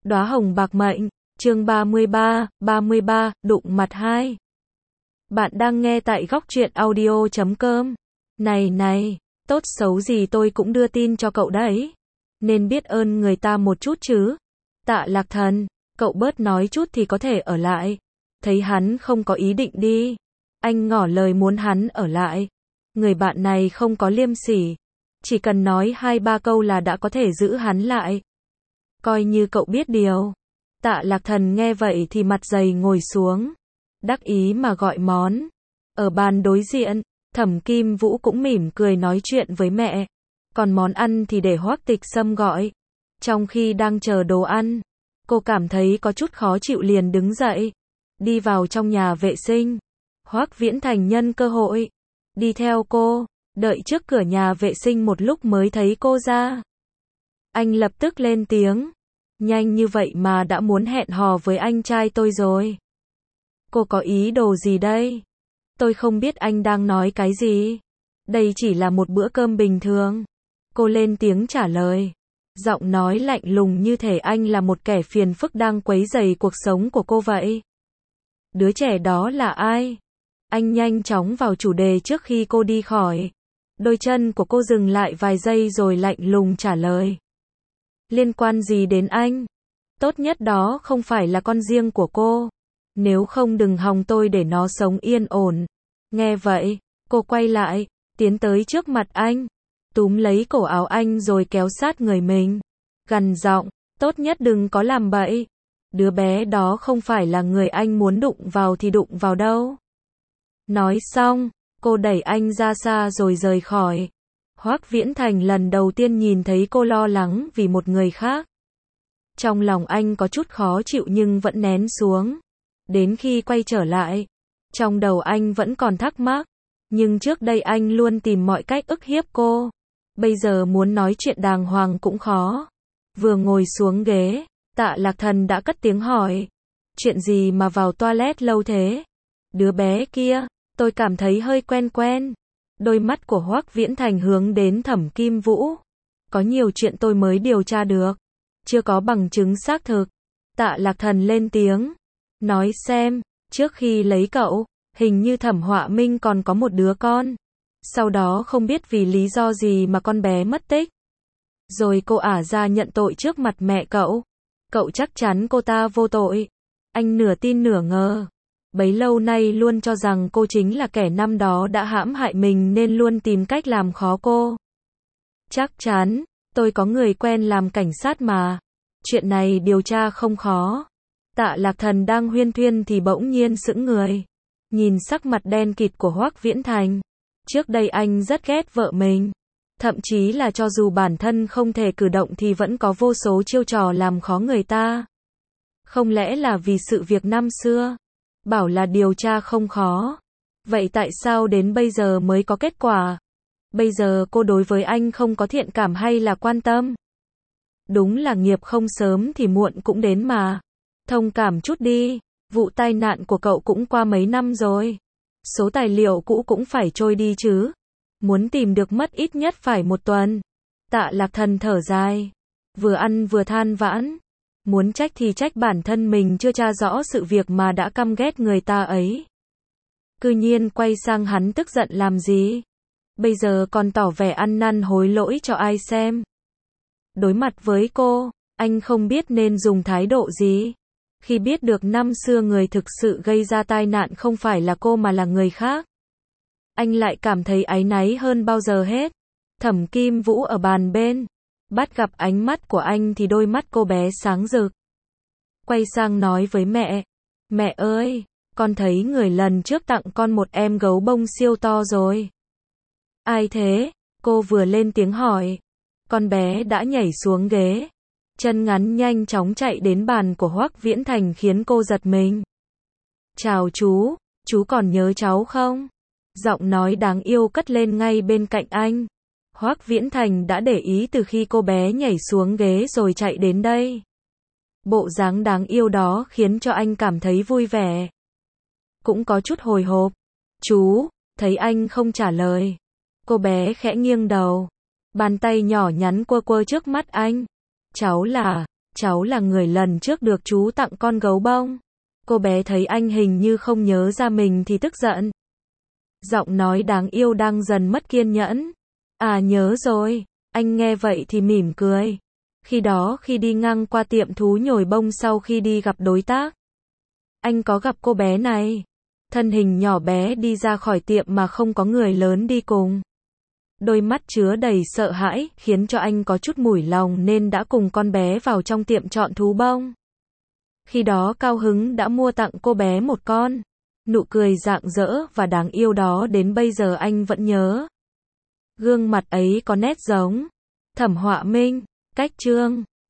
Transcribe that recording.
Đóa hồng bạc mệnh, chương 33, đụng mặt 2. Bạn đang nghe tại góc truyện audio.com. Này, tốt xấu gì tôi cũng đưa tin cho cậu đấy. Nên biết ơn người ta một chút chứ. Tạ Lạc Thần, cậu bớt nói chút thì có thể ở lại. Thấy hắn không có ý định đi. Anh ngỏ lời muốn hắn ở lại. Người bạn này không có liêm sỉ. Chỉ cần nói 2-3 câu là đã có thể giữ hắn lại. Coi như cậu biết điều. Tạ Lạc Thần nghe vậy thì mặt dày ngồi xuống. Đắc ý mà gọi món. Ở bàn đối diện, Thẩm Kim Vũ cũng mỉm cười nói chuyện với mẹ. Còn món ăn thì để Hoắc Tịch Sâm gọi. Trong khi đang chờ đồ ăn, cô cảm thấy có chút khó chịu liền đứng dậy. Đi vào trong nhà vệ sinh. Hoắc Viễn Thành nhân cơ hội. Đi theo cô, đợi trước cửa nhà vệ sinh một lúc mới thấy cô ra. Anh lập tức lên tiếng. Nhanh như vậy mà đã muốn hẹn hò với anh trai tôi rồi. Cô có ý đồ gì đây? Tôi không biết anh đang nói cái gì. Đây chỉ là một bữa cơm bình thường. Cô lên tiếng trả lời. Giọng nói lạnh lùng như thể anh là một kẻ phiền phức đang quấy rầy cuộc sống của cô vậy. Đứa trẻ đó là ai? Anh nhanh chóng vào chủ đề trước khi cô đi khỏi. Đôi chân của cô dừng lại vài giây rồi lạnh lùng trả lời. Liên quan gì đến anh? Tốt nhất đó không phải là con riêng của cô. Nếu không đừng hòng tôi để nó sống yên ổn. Nghe vậy, cô quay lại, tiến tới trước mặt anh. Túm lấy cổ áo anh rồi kéo sát người mình. Gằn giọng, tốt nhất đừng có làm bậy. Đứa bé đó không phải là người anh muốn đụng vào thì đụng vào đâu. Nói xong, cô đẩy anh ra xa rồi rời khỏi. Hoắc Viễn Thành lần đầu tiên nhìn thấy cô lo lắng vì một người khác. Trong lòng anh có chút khó chịu nhưng vẫn nén xuống. Đến khi quay trở lại, trong đầu anh vẫn còn thắc mắc. Nhưng trước đây anh luôn tìm mọi cách ức hiếp cô. Bây giờ muốn nói chuyện đàng hoàng cũng khó. Vừa ngồi xuống ghế, Tạ Lạc Thần đã cất tiếng hỏi. Chuyện gì mà vào toilet lâu thế? Đứa bé kia, tôi cảm thấy hơi quen quen. Đôi mắt của Hoắc Viễn Thành hướng đến Thẩm Kim Vũ. Có nhiều chuyện tôi mới điều tra được. Chưa có bằng chứng xác thực. Tạ Lạc Thần lên tiếng. Nói xem, trước khi lấy cậu, hình như Thẩm Họa Minh còn có một đứa con. Sau đó không biết vì lý do gì mà con bé mất tích. Rồi cô ả ra nhận tội trước mặt mẹ cậu. Cậu chắc chắn cô ta vô tội. Anh nửa tin nửa ngờ. Bấy lâu nay luôn cho rằng cô chính là kẻ năm đó đã hãm hại mình nên luôn tìm cách làm khó cô. Chắc chắn, tôi có người quen làm cảnh sát mà. Chuyện này điều tra không khó. Tạ Lạc Thần đang huyên thuyên thì bỗng nhiên sững người. Nhìn sắc mặt đen kịt của Hoắc Viễn Thành. Trước đây anh rất ghét vợ mình. Thậm chí là cho dù bản thân không thể cử động thì vẫn có vô số chiêu trò làm khó người ta. Không lẽ là vì sự việc năm xưa? Bảo là điều tra không khó. Vậy tại sao đến bây giờ mới có kết quả? Bây giờ cô đối với anh không có thiện cảm hay là quan tâm? Đúng là nghiệp không sớm thì muộn cũng đến mà. Thông cảm chút đi, vụ tai nạn của cậu cũng qua mấy năm rồi. Số tài liệu cũ cũng phải trôi đi chứ. Muốn tìm được mất ít nhất phải 1 tuần. Tạ Lạc Thần thở dài. Vừa ăn vừa than vãn. Muốn trách thì trách bản thân mình chưa tra rõ sự việc mà đã căm ghét người ta ấy. Cư nhiên quay sang hắn tức giận làm gì? Bây giờ còn tỏ vẻ ăn năn hối lỗi cho ai xem? Đối mặt với cô, anh không biết nên dùng thái độ gì. Khi biết được năm xưa người thực sự gây ra tai nạn không phải là cô mà là người khác. Anh lại cảm thấy áy náy hơn bao giờ hết. Thẩm Kim Vũ ở bàn bên. Bắt gặp ánh mắt của anh thì đôi mắt cô bé sáng rực. Quay sang nói với mẹ. Mẹ ơi, con thấy người lần trước tặng con một em gấu bông siêu to rồi. Ai thế? Cô vừa lên tiếng hỏi. Con bé đã nhảy xuống ghế. Chân ngắn nhanh chóng chạy đến bàn của Hoắc Viễn Thành khiến cô giật mình. Chào chú còn nhớ cháu không? Giọng nói đáng yêu cất lên ngay bên cạnh anh. Hoắc Viễn Thành đã để ý từ khi cô bé nhảy xuống ghế rồi chạy đến đây. Bộ dáng đáng yêu đó khiến cho anh cảm thấy vui vẻ. Cũng có chút hồi hộp. Chú, thấy anh không trả lời. Cô bé khẽ nghiêng đầu. Bàn tay nhỏ nhắn quơ quơ trước mắt anh. cháu là người lần trước được chú tặng con gấu bông. Cô bé thấy anh hình như không nhớ ra mình thì tức giận. Giọng nói đáng yêu đang dần mất kiên nhẫn. À nhớ rồi, anh nghe vậy thì mỉm cười. Khi đó khi đi ngang qua tiệm thú nhồi bông sau khi đi gặp đối tác, anh có gặp cô bé này. Thân hình nhỏ bé đi ra khỏi tiệm mà không có người lớn đi cùng. Đôi mắt chứa đầy sợ hãi, khiến cho anh có chút mủi lòng nên đã cùng con bé vào trong tiệm chọn thú bông. Khi đó cao hứng đã mua tặng cô bé một con. Nụ cười rạng rỡ và đáng yêu đó đến bây giờ anh vẫn nhớ. Gương mặt ấy có nét giống Thẩm Họa Minh, Cách Trương.